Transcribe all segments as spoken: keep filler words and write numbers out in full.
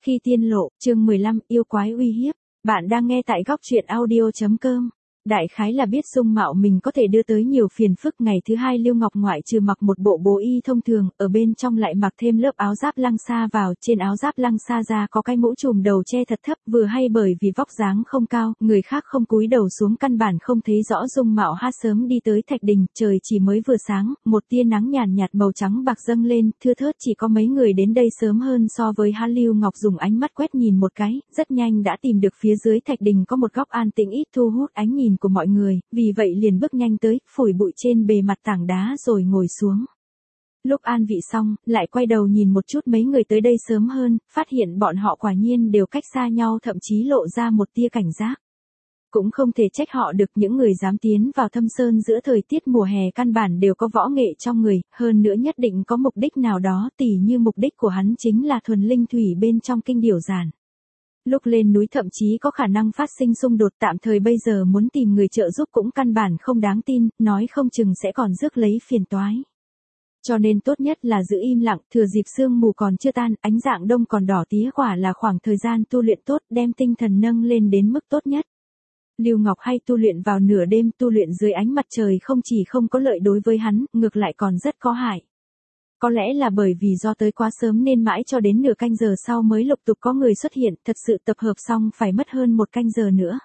Khi tiên lộ, chương mười lăm, yêu quái uy hiếp. Bạn đang nghe tại góc truyện audio chấm com. Đại khái là biết dung mạo mình có thể đưa tới nhiều phiền phức. Ngày thứ hai Lưu Ngọc ngoại trừ mặc một bộ bố y thông thường, ở bên trong lại mặc thêm lớp áo giáp lăng sa vào. Trên áo giáp lăng sa ra có cái mũ trùm đầu che thật thấp, vừa hay bởi vì vóc dáng không cao, người khác không cúi đầu xuống căn bản không thấy rõ dung mạo. Hát sớm đi tới thạch đình, trời chỉ mới vừa sáng, một tia nắng nhàn nhạt màu trắng bạc dâng lên, thưa thớt chỉ có mấy người đến đây sớm hơn so với hắn. Lưu Ngọc dùng ánh mắt quét nhìn một cái, rất nhanh đã tìm được phía dưới thạch đình có một góc an tĩnh ít thu hút ánh nhìn của mọi người, vì vậy liền bước nhanh tới, phủi bụi trên bề mặt tảng đá rồi ngồi xuống. Lúc an vị xong, lại quay đầu nhìn một chút mấy người tới đây sớm hơn, phát hiện bọn họ quả nhiên đều cách xa nhau, thậm chí lộ ra một tia cảnh giác. Cũng không thể trách họ được, những người dám tiến vào Thâm Sơn giữa thời tiết mùa hè căn bản đều có võ nghệ trong người, hơn nữa nhất định có mục đích nào đó, tỉ như mục đích của hắn chính là thuần linh thủy bên trong kinh điểu giản. Lúc lên núi thậm chí có khả năng phát sinh xung đột, tạm thời bây giờ muốn tìm người trợ giúp cũng căn bản không đáng tin, nói không chừng sẽ còn rước lấy phiền toái. Cho nên tốt nhất là giữ im lặng, thừa dịp sương mù còn chưa tan, ánh dạng đông còn đỏ tía, quả là khoảng thời gian tu luyện tốt, đem tinh thần nâng lên đến mức tốt nhất. Lưu Ngọc hay tu luyện vào nửa đêm, tu luyện dưới ánh mặt trời không chỉ không có lợi đối với hắn, ngược lại còn rất có hại. Có lẽ là bởi vì do tới quá sớm nên mãi cho đến nửa canh giờ sau mới lục tục có người xuất hiện, thật sự tập hợp xong phải mất hơn một canh giờ nữa.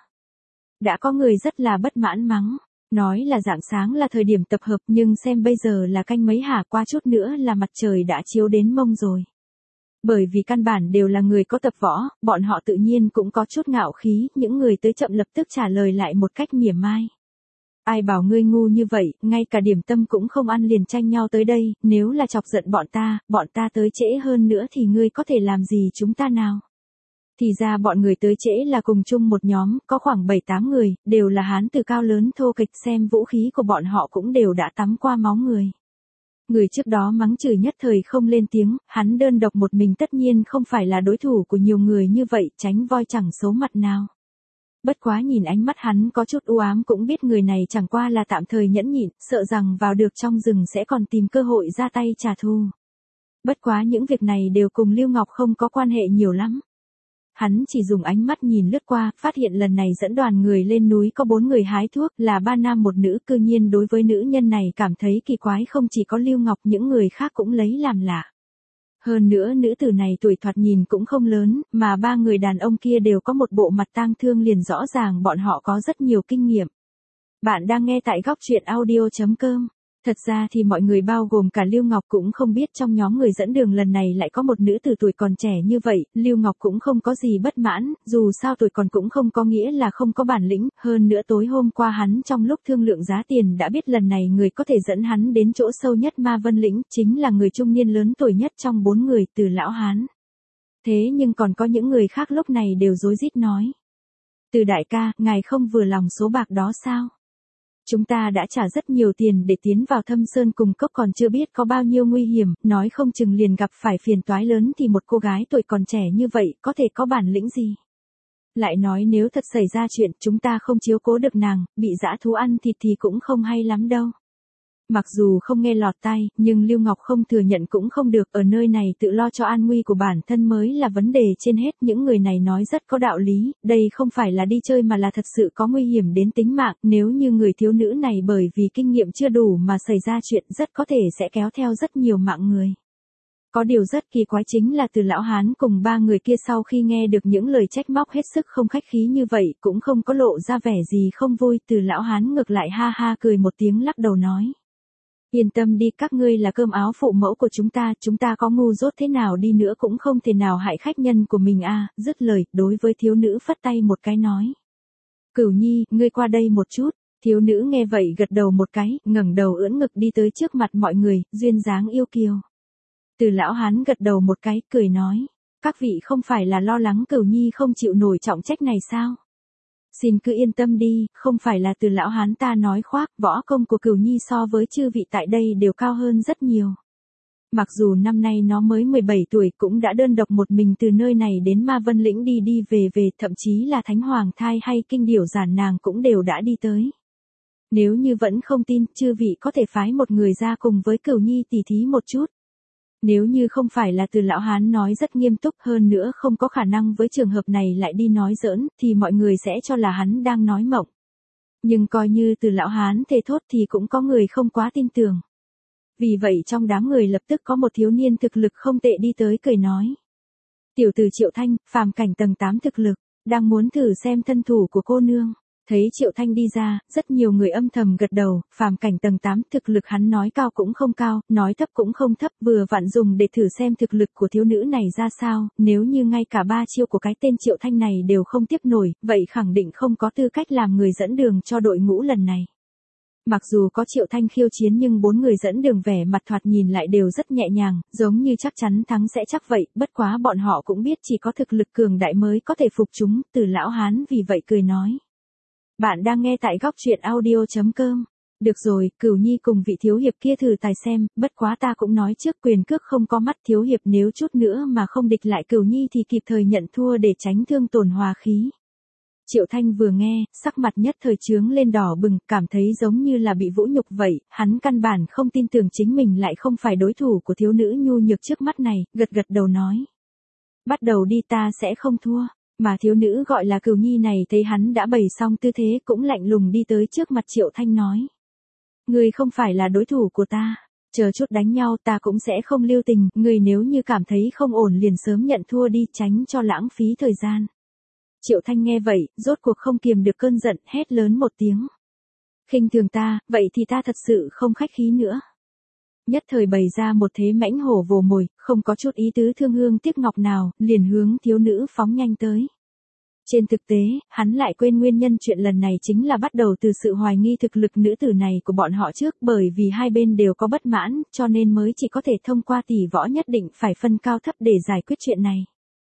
Đã có người rất là bất mãn mắng, nói là rạng sáng là thời điểm tập hợp nhưng xem bây giờ là canh mấy hả, qua chút nữa là mặt trời đã chiếu đến mông rồi. Bởi vì căn bản đều là người có tập võ, bọn họ tự nhiên cũng có chút ngạo khí, những người tới chậm lập tức trả lời lại một cách mỉa mai. Ai bảo ngươi ngu như vậy, ngay cả điểm tâm cũng không ăn liền tranh nhau tới đây, nếu là chọc giận bọn ta, bọn ta tới trễ hơn nữa thì ngươi có thể làm gì chúng ta nào? Thì ra bọn người tới trễ là cùng chung một nhóm, có khoảng bảy tám người, đều là hán tử cao lớn thô kịch, xem vũ khí của bọn họ cũng đều đã tắm qua máu người. Người trước đó mắng chửi nhất thời không lên tiếng, hắn đơn độc một mình tất nhiên không phải là đối thủ của nhiều người như vậy, tránh voi chẳng xấu mặt nào. Bất quá nhìn ánh mắt hắn có chút u ám cũng biết người này chẳng qua là tạm thời nhẫn nhịn, sợ rằng vào được trong rừng sẽ còn tìm cơ hội ra tay trả thù. Bất quá những việc này đều cùng Lưu Ngọc không có quan hệ nhiều lắm. Hắn chỉ dùng ánh mắt nhìn lướt qua, phát hiện lần này dẫn đoàn người lên núi có bốn người hái thuốc, là ba nam một nữ, cư nhiên đối với nữ nhân này cảm thấy kỳ quái, không chỉ có Lưu Ngọc, những người khác cũng lấy làm lạ. Hơn nữa nữ tử này tuổi thoạt nhìn cũng không lớn, mà ba người đàn ông kia đều có một bộ mặt tang thương, liền rõ ràng bọn họ có rất nhiều kinh nghiệm. Bạn đang nghe tại góc truyện audio chấm com. Thật ra thì mọi người bao gồm cả Lưu Ngọc cũng không biết trong nhóm người dẫn đường lần này lại có một nữ tử tuổi còn trẻ như vậy, Lưu Ngọc cũng không có gì bất mãn, dù sao tuổi còn cũng không có nghĩa là không có bản lĩnh, hơn nữa tối hôm qua hắn trong lúc thương lượng giá tiền đã biết lần này người có thể dẫn hắn đến chỗ sâu nhất Ma Vân Lĩnh, chính là người trung niên lớn tuổi nhất trong bốn người, Từ lão hán. Thế nhưng còn có những người khác lúc này đều rối rít nói. Từ đại ca, ngài không vừa lòng số bạc đó sao? Chúng ta đã trả rất nhiều tiền để tiến vào Thâm Sơn cùng cốc, còn chưa biết có bao nhiêu nguy hiểm, nói không chừng liền gặp phải phiền toái lớn, thì một cô gái tuổi còn trẻ như vậy có thể có bản lĩnh gì? Lại nói nếu thật xảy ra chuyện chúng ta không chiếu cố được nàng, bị dã thú ăn thịt thì cũng không hay lắm đâu. Mặc dù không nghe lọt tai, nhưng Lưu Ngọc không thừa nhận cũng không được, ở nơi này tự lo cho an nguy của bản thân mới là vấn đề trên hết. Những người này nói rất có đạo lý, đây không phải là đi chơi mà là thật sự có nguy hiểm đến tính mạng, nếu như người thiếu nữ này bởi vì kinh nghiệm chưa đủ mà xảy ra chuyện rất có thể sẽ kéo theo rất nhiều mạng người. Có điều rất kỳ quái chính là Từ lão hán cùng ba người kia sau khi nghe được những lời trách móc hết sức không khách khí như vậy, cũng không có lộ ra vẻ gì không vui, Từ lão hán ngược lại ha ha cười một tiếng lắc đầu nói. Yên tâm đi, các ngươi là cơm áo phụ mẫu của chúng ta, chúng ta có ngu dốt thế nào đi nữa cũng không thể nào hại khách nhân của mình a. À. Dứt lời, đối với thiếu nữ phất tay một cái nói. Cửu Nhi, ngươi qua đây một chút. Thiếu nữ nghe vậy gật đầu một cái, ngẩng đầu ưỡn ngực đi tới trước mặt mọi người, duyên dáng yêu kiều. Từ lão hán gật đầu một cái, cười nói. Các vị không phải là lo lắng Cửu Nhi không chịu nổi trọng trách này sao? Xin cứ yên tâm đi, không phải là Từ lão hán ta nói khoác, võ công của Cửu Nhi so với chư vị tại đây đều cao hơn rất nhiều. Mặc dù năm nay nó mới mười bảy tuổi cũng đã đơn độc một mình từ nơi này đến Ma Vân Lĩnh đi đi về về, thậm chí là Thánh Hoàng Thai hay Kinh Điểu Giản nàng cũng đều đã đi tới. Nếu như vẫn không tin, chư vị có thể phái một người ra cùng với Cửu Nhi tỉ thí một chút. Nếu như không phải là Từ lão hán nói rất nghiêm túc, hơn nữa không có khả năng với trường hợp này lại đi nói giỡn, thì mọi người sẽ cho là hắn đang nói mộng. Nhưng coi như Từ lão hán thề thốt thì cũng có người không quá tin tưởng. Vì vậy trong đám người lập tức có một thiếu niên thực lực không tệ đi tới cười nói. Tiểu tử Triệu Thanh, phàm cảnh tầng tám thực lực, đang muốn thử xem thân thủ của cô nương. Thấy Triệu Thanh đi ra, rất nhiều người âm thầm gật đầu, phàm cảnh tầng tám thực lực hắn nói cao cũng không cao, nói thấp cũng không thấp, vừa vặn dùng để thử xem thực lực của thiếu nữ này ra sao, nếu như ngay cả ba chiêu của cái tên Triệu Thanh này đều không tiếp nổi, vậy khẳng định không có tư cách làm người dẫn đường cho đội ngũ lần này. Mặc dù có Triệu Thanh khiêu chiến nhưng bốn người dẫn đường vẻ mặt thoạt nhìn lại đều rất nhẹ nhàng, giống như chắc chắn thắng sẽ chắc vậy, bất quá bọn họ cũng biết chỉ có thực lực cường đại mới có thể phục chúng, Từ lão hán vì vậy cười nói. Bạn đang nghe tại góc truyện audio chấm com. Được rồi, Cửu Nhi cùng vị thiếu hiệp kia thử tài xem, bất quá ta cũng nói trước quyền cước không có mắt, thiếu hiệp nếu chút nữa mà không địch lại Cửu Nhi thì kịp thời nhận thua để tránh thương tổn hòa khí. Triệu Thanh vừa nghe, sắc mặt nhất thời chướng lên đỏ bừng, cảm thấy giống như là bị vũ nhục vậy, hắn căn bản không tin tưởng chính mình lại không phải đối thủ của thiếu nữ nhu nhược trước mắt này, gật gật đầu nói. Bắt đầu đi, ta sẽ không thua. Mà thiếu nữ gọi là Cửu Nhi này thấy hắn đã bày xong tư thế cũng lạnh lùng đi tới trước mặt Triệu Thanh nói. Ngươi không phải là đối thủ của ta, chờ chút đánh nhau ta cũng sẽ không lưu tình, ngươi nếu như cảm thấy không ổn liền sớm nhận thua đi, tránh cho lãng phí thời gian. Triệu Thanh nghe vậy, rốt cuộc không kiềm được cơn giận, hét lớn một tiếng. Khinh thường ta, vậy thì ta thật sự không khách khí nữa. Nhất thời bày ra một thế mãnh hổ vồ mồi, không có chút ý tứ thương hương tiếc ngọc nào, liền hướng thiếu nữ phóng nhanh tới. Trên thực tế, hắn lại quên nguyên nhân chuyện lần này chính là bắt đầu từ sự hoài nghi thực lực nữ tử này của bọn họ trước, bởi vì hai bên đều có bất mãn, cho nên mới chỉ có thể thông qua tỷ võ nhất định phải phân cao thấp để giải quyết chuyện này.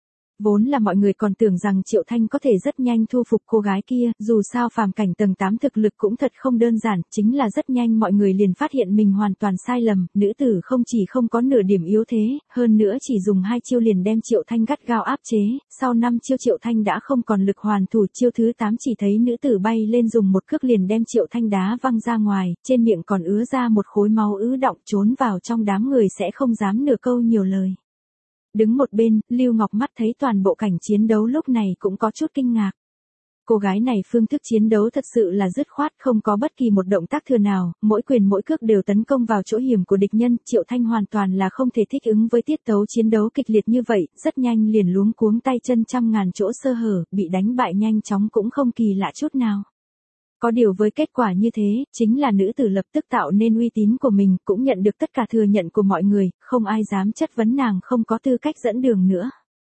Vốn là mọi người còn tưởng rằng Triệu Thanh có thể rất nhanh thu phục cô gái kia, dù sao phàm cảnh tầng tám thực lực cũng thật không đơn giản, chính là rất nhanh mọi người liền phát hiện mình hoàn toàn sai lầm, nữ tử không chỉ không có nửa điểm yếu thế, hơn nữa chỉ dùng hai chiêu liền đem Triệu Thanh gắt gao áp chế, sau năm chiêu Triệu Thanh đã không còn lực hoàn thủ, chiêu thứ tám chỉ thấy nữ tử bay lên dùng một cước liền đem Triệu Thanh đá văng ra ngoài, trên miệng còn ứa ra một khối máu ứ đọng, trốn vào trong đám người sẽ không dám nửa câu nhiều lời. Đứng một bên, Lưu Ngọc mắt thấy toàn bộ cảnh chiến đấu lúc này cũng có chút kinh ngạc. Cô gái này phương thức chiến đấu thật sự là dứt khoát, không có bất kỳ một động tác thừa nào, mỗi quyền mỗi cước đều tấn công vào chỗ hiểm của địch nhân, Triệu Thanh hoàn toàn là không thể thích ứng với tiết tấu chiến đấu kịch liệt như vậy, rất nhanh liền luống cuống tay chân trăm ngàn chỗ sơ hở, bị đánh bại nhanh chóng cũng không kỳ lạ chút nào. Có điều với kết quả như thế, chính là nữ tử lập tức tạo nên uy tín của mình, cũng nhận được tất cả thừa nhận của mọi người, không ai dám chất vấn nàng không có tư cách dẫn đường nữa.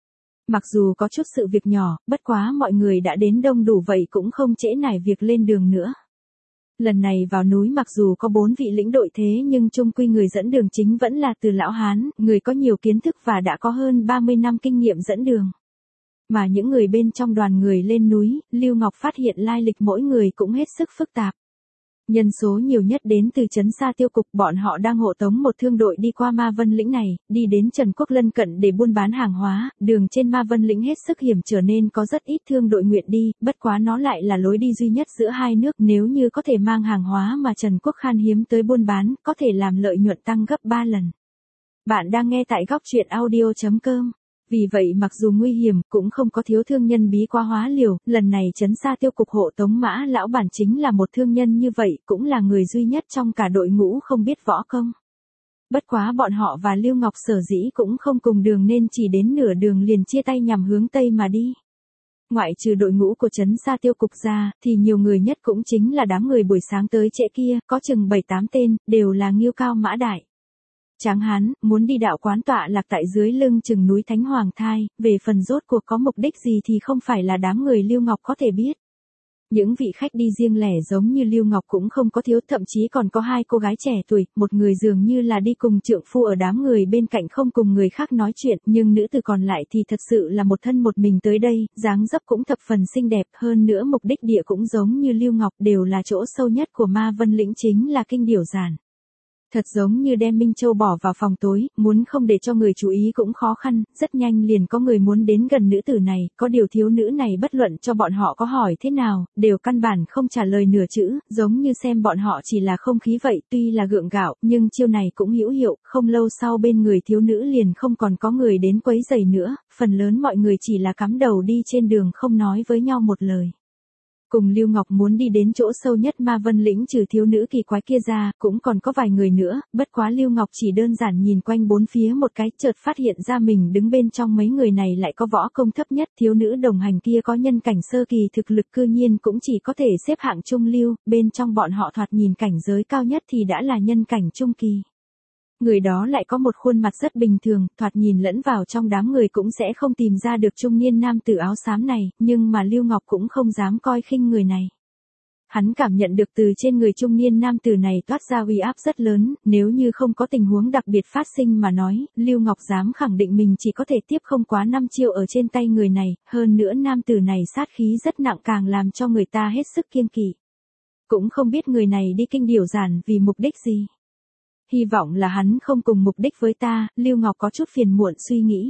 Mặc dù có chút sự việc nhỏ, bất quá mọi người đã đến đông đủ vậy cũng không trễ nải việc lên đường nữa. Lần này vào núi mặc dù có bốn vị lĩnh đội thế nhưng chung quy người dẫn đường chính vẫn là Từ lão hán, người có nhiều kiến thức và đã có hơn ba mươi năm kinh nghiệm dẫn đường. Mà những người bên trong đoàn người lên núi, Lưu Ngọc phát hiện lai lịch mỗi người cũng hết sức phức tạp. Nhân số nhiều nhất đến từ trấn Sa Tiêu Cục, bọn họ đang hộ tống một thương đội đi qua Ma Vân Lĩnh này, đi đến Trần Quốc lân cận để buôn bán hàng hóa, đường trên Ma Vân Lĩnh hết sức hiểm trở nên có rất ít thương đội nguyện đi, bất quá nó lại là lối đi duy nhất giữa hai nước, nếu như có thể mang hàng hóa mà Trần Quốc khan hiếm tới buôn bán, có thể làm lợi nhuận tăng gấp ba lần. Bạn đang nghe tại góc truyện audio chấm com. Vì vậy mặc dù nguy hiểm, cũng không có thiếu thương nhân bí quá hóa liều, lần này trấn Sa Tiêu Cục hộ tống Mã lão bản chính là một thương nhân như vậy, cũng là người duy nhất trong cả đội ngũ không biết võ công. Bất quá bọn họ và Lưu Ngọc sở dĩ cũng không cùng đường nên chỉ đến nửa đường liền chia tay nhằm hướng Tây mà đi. Ngoại trừ đội ngũ của trấn Sa Tiêu Cục ra, thì nhiều người nhất cũng chính là đám người buổi sáng tới trễ kia, có chừng bảy tám tên, đều là Nghiêu Cao Mã Đại. Tráng hán, muốn đi đạo quán tọa lạc tại dưới lưng chừng núi Thánh Hoàng Thai, về phần rốt cuộc có mục đích gì thì không phải là đám người Lưu Ngọc có thể biết. Những vị khách đi riêng lẻ giống như Lưu Ngọc cũng không có thiếu, thậm chí còn có hai cô gái trẻ tuổi, một người dường như là đi cùng trượng phu ở đám người bên cạnh không cùng người khác nói chuyện, nhưng nữ tử còn lại thì thật sự là một thân một mình tới đây, dáng dấp cũng thập phần xinh đẹp, hơn nữa mục đích địa cũng giống như Lưu Ngọc, đều là chỗ sâu nhất của Ma Vân Lĩnh chính là kinh điểu giản. Thật giống như đem Minh Châu bỏ vào phòng tối, muốn không để cho người chú ý cũng khó khăn, rất nhanh liền có người muốn đến gần nữ tử này, có điều thiếu nữ này bất luận cho bọn họ có hỏi thế nào, đều căn bản không trả lời nửa chữ, giống như xem bọn họ chỉ là không khí vậy, tuy là gượng gạo, nhưng chiêu này cũng hữu hiệu, không lâu sau bên người thiếu nữ liền không còn có người đến quấy rầy nữa, phần lớn mọi người chỉ là cắm đầu đi trên đường không nói với nhau một lời. Cùng Lưu Ngọc muốn đi đến chỗ sâu nhất Ma Vân Lĩnh trừ thiếu nữ kỳ quái kia ra, cũng còn có vài người nữa, bất quá Lưu Ngọc chỉ đơn giản nhìn quanh bốn phía một cái, chợt phát hiện ra mình đứng bên trong mấy người này lại có võ công thấp nhất, thiếu nữ đồng hành kia có nhân cảnh sơ kỳ thực lực cư nhiên cũng chỉ có thể xếp hạng trung lưu, bên trong bọn họ thoạt nhìn cảnh giới cao nhất thì đã là nhân cảnh trung kỳ. Người đó lại có một khuôn mặt rất bình thường, thoạt nhìn lẫn vào trong đám người cũng sẽ không tìm ra được trung niên nam tử áo xám này, nhưng mà Lưu Ngọc cũng không dám coi khinh người này. Hắn cảm nhận được từ trên người trung niên nam tử này toát ra uy áp rất lớn, nếu như không có tình huống đặc biệt phát sinh mà nói, Lưu Ngọc dám khẳng định mình chỉ có thể tiếp không quá năm chiêu ở trên tay người này, hơn nữa nam tử này sát khí rất nặng càng làm cho người ta hết sức kiêng kỵ. Cũng không biết người này đi kinh điểu giản vì mục đích gì. Hy vọng là hắn không cùng mục đích với ta, Lưu Ngọc có chút phiền muộn suy nghĩ.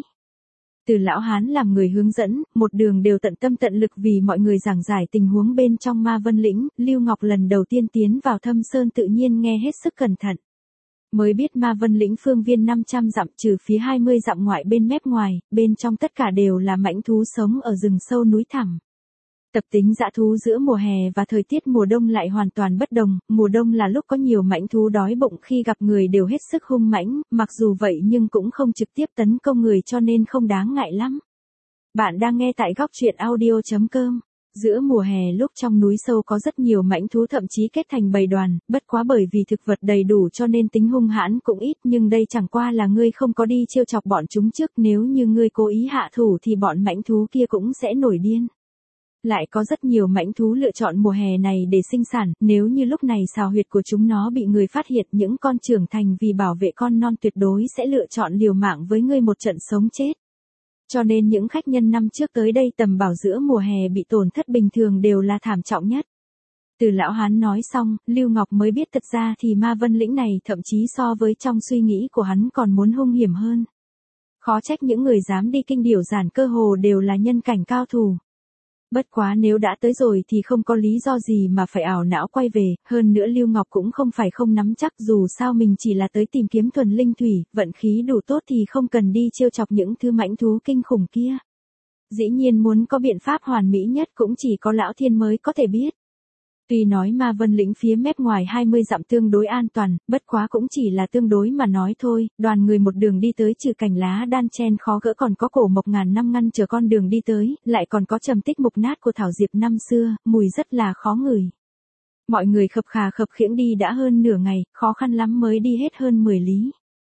Từ lão hán làm người hướng dẫn, một đường đều tận tâm tận lực vì mọi người giảng giải tình huống bên trong Ma Vân Lĩnh, Lưu Ngọc lần đầu tiên tiến vào Thâm Sơn tự nhiên nghe hết sức cẩn thận. Mới biết Ma Vân Lĩnh phương viên năm trăm dặm trừ phía hai mươi dặm ngoại bên mép ngoài, bên trong tất cả đều là mãnh thú sống ở rừng sâu núi thẳm. Tập tính dã thú giữa mùa hè và thời tiết mùa đông lại hoàn toàn bất đồng, mùa đông là lúc có nhiều mãnh thú đói bụng khi gặp người đều hết sức hung mãnh, mặc dù vậy nhưng cũng không trực tiếp tấn công người cho nên không đáng ngại lắm. Bạn đang nghe tại góc truyện audio chấm com. Giữa mùa hè lúc trong núi sâu có rất nhiều mãnh thú thậm chí kết thành bầy đoàn, bất quá bởi vì thực vật đầy đủ cho nên tính hung hãn cũng ít, nhưng đây chẳng qua là ngươi không có đi trêu chọc bọn chúng trước, nếu như ngươi cố ý hạ thủ thì bọn mãnh thú kia cũng sẽ nổi điên. Lại có rất nhiều mãnh thú lựa chọn mùa hè này để sinh sản, nếu như lúc này xào huyệt của chúng nó bị người phát hiện, những con trưởng thành vì bảo vệ con non tuyệt đối sẽ lựa chọn liều mạng với ngươi một trận sống chết. Cho nên những khách nhân năm trước tới đây tầm bảo giữa mùa hè bị tổn thất bình thường đều là thảm trọng nhất. Từ lão hán nói xong, Lưu Ngọc mới biết thật ra thì Ma Vân Lĩnh này thậm chí so với trong suy nghĩ của hắn còn muốn hung hiểm hơn. Khó trách những người dám đi kinh điểu giản cơ hồ đều là nhân cảnh cao thủ. Bất quá nếu đã tới rồi thì không có lý do gì mà phải ảo não quay về, hơn nữa Lưu Ngọc cũng không phải không nắm chắc, dù sao mình chỉ là tới tìm kiếm thuần linh thủy, vận khí đủ tốt thì không cần đi trêu chọc những thứ mãnh thú kinh khủng kia. Dĩ nhiên muốn có biện pháp hoàn mỹ nhất cũng chỉ có lão thiên mới có thể biết. Tuy nói Ma Vân Lĩnh phía mép ngoài hai mươi dặm tương đối an toàn, bất quá cũng chỉ là tương đối mà nói thôi, đoàn người một đường đi tới trừ cành lá đan chen khó gỡ còn có cổ mộc ngàn năm ngăn chờ con đường đi tới, lại còn có trầm tích mục nát của thảo diệp năm xưa, mùi rất là khó ngửi. Mọi người khập khà khập khiễng đi đã hơn nửa ngày, khó khăn lắm mới đi hết hơn mười lý.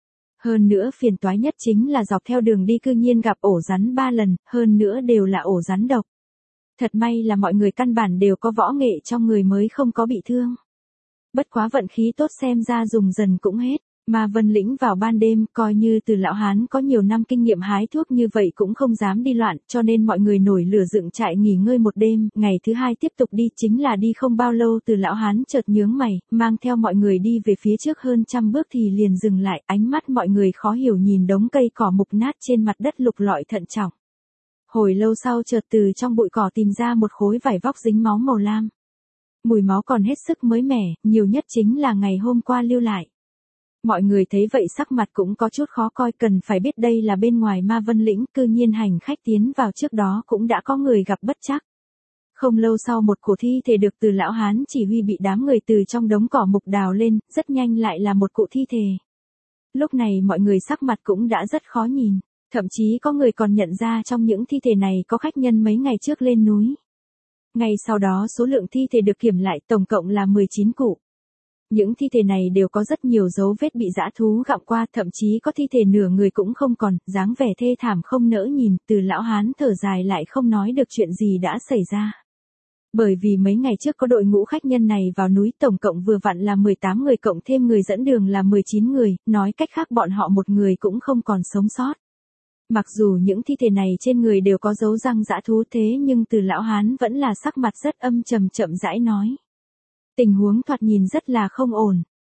Hơn nữa phiền toái nhất chính là dọc theo đường đi cư nhiên gặp ổ rắn ba lần, hơn nữa đều là ổ rắn độc. Thật may là mọi người căn bản đều có võ nghệ trong người mới không có bị thương. Bất quá vận khí tốt xem ra dùng dần cũng hết. Ma Vân Lĩnh vào ban đêm, coi như Từ lão hán có nhiều năm kinh nghiệm hái thuốc như vậy cũng không dám đi loạn, cho nên mọi người nổi lửa dựng trại nghỉ ngơi một đêm, ngày thứ hai tiếp tục đi, chính là đi không bao lâu Từ lão hán chợt nhướng mày, mang theo mọi người đi về phía trước hơn trăm bước thì liền dừng lại, ánh mắt mọi người khó hiểu nhìn đống cây cỏ mục nát trên mặt đất lục lọi thận trọng. Hồi lâu sau chợt từ trong bụi cỏ tìm ra một khối vải vóc dính máu màu lam. Mùi máu còn hết sức mới mẻ, nhiều nhất chính là ngày hôm qua lưu lại. Mọi người thấy vậy sắc mặt cũng có chút khó coi, cần phải biết đây là bên ngoài Ma Vân Lĩnh, cư nhiên hành khách tiến vào trước đó cũng đã có người gặp bất trắc. Không lâu sau một cổ thi thể được Từ lão hán chỉ huy bị đám người từ trong đống cỏ mục đào lên, rất nhanh lại là một cụ thi thể. Lúc này mọi người sắc mặt cũng đã rất khó nhìn. Thậm chí có người còn nhận ra trong những thi thể này có khách nhân mấy ngày trước lên núi. Ngay sau đó số lượng thi thể được kiểm lại tổng cộng là mười chín cụ. Những thi thể này đều có rất nhiều dấu vết bị dã thú gặm qua, thậm chí có thi thể nửa người cũng không còn, dáng vẻ thê thảm không nỡ nhìn, Từ lão hán thở dài lại không nói được chuyện gì đã xảy ra. Bởi vì mấy ngày trước có đội ngũ khách nhân này vào núi tổng cộng vừa vặn là mười tám người cộng thêm người dẫn đường là mười chín người, nói cách khác bọn họ một người cũng không còn sống sót. Mặc dù những thi thể này trên người đều có dấu răng dã thú thế nhưng Từ lão hán vẫn là sắc mặt rất âm trầm chậm rãi nói. Tình huống thoạt nhìn rất là không ổn.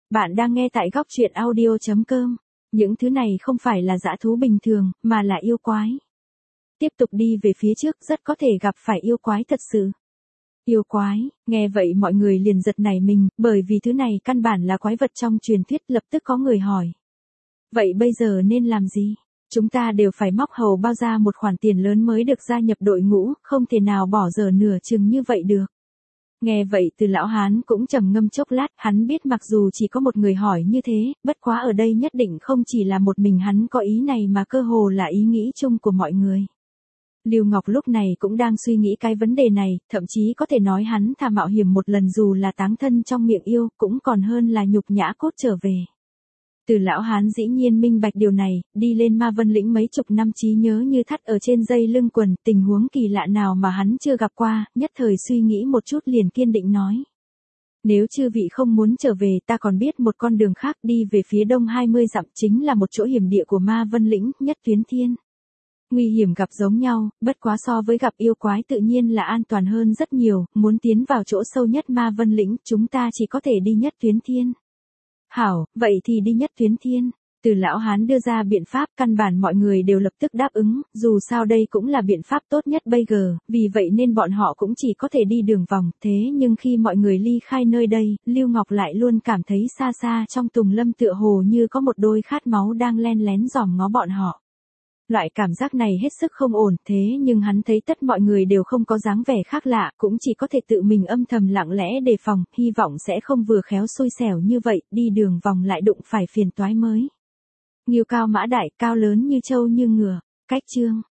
Bạn đang nghe tại góc truyện audio chấm com. Những thứ này không phải là dã thú bình thường, mà là yêu quái. Tiếp tục đi về phía trước rất có thể gặp phải yêu quái thật sự. Yêu quái, nghe vậy mọi người liền giật nảy mình, bởi vì thứ này căn bản là quái vật trong truyền thuyết. Lập tức có người hỏi. Vậy bây giờ nên làm gì? Chúng ta đều phải móc hầu bao ra một khoản tiền lớn mới được gia nhập đội ngũ, không thể nào bỏ dở nửa chừng như vậy được. Nghe vậy Từ lão hán cũng trầm ngâm chốc lát, hắn biết mặc dù chỉ có một người hỏi như thế, bất quá ở đây nhất định không chỉ là một mình hắn có ý này mà cơ hồ là ý nghĩ chung của mọi người. Lưu Ngọc lúc này cũng đang suy nghĩ cái vấn đề này, thậm chí có thể nói hắn thà mạo hiểm một lần dù là táng thân trong miệng yêu, cũng còn hơn là nhục nhã cốt trở về. Từ lão hán dĩ nhiên minh bạch điều này, đi lên Ma Vân lĩnh mấy chục năm trí nhớ như thắt ở trên dây lưng quần, tình huống kỳ lạ nào mà hắn chưa gặp qua, nhất thời suy nghĩ một chút liền kiên định nói. Nếu chư vị không muốn trở về, ta còn biết một con đường khác, đi về phía đông hai mươi dặm chính là một chỗ hiểm địa của Ma Vân lĩnh, Nhất Tuyến Thiên. Nguy hiểm gặp giống nhau, bất quá so với gặp yêu quái tự nhiên là an toàn hơn rất nhiều, muốn tiến vào chỗ sâu nhất Ma Vân lĩnh, chúng ta chỉ có thể đi Nhất Tuyến Thiên. Hảo, vậy thì đi Nhất Tuyến Thiên. Từ lão hán đưa ra biện pháp, căn bản mọi người đều lập tức đáp ứng, dù sao đây cũng là biện pháp tốt nhất bây giờ, vì vậy nên bọn họ cũng chỉ có thể đi đường vòng. Thế nhưng khi mọi người ly khai nơi đây, Lưu Ngọc lại luôn cảm thấy xa xa trong tùng lâm tựa hồ như có một đôi khát máu đang len lén dòm ngó bọn họ. Loại cảm giác này hết sức không ổn, thế nhưng hắn thấy tất mọi người đều không có dáng vẻ khác lạ, cũng chỉ có thể tự mình âm thầm lặng lẽ đề phòng, hy vọng sẽ không vừa khéo xui xẻo như vậy, đi đường vòng lại đụng phải phiền toái mới. Ngưu cao mã đại, cao lớn như trâu như ngựa, cách chương.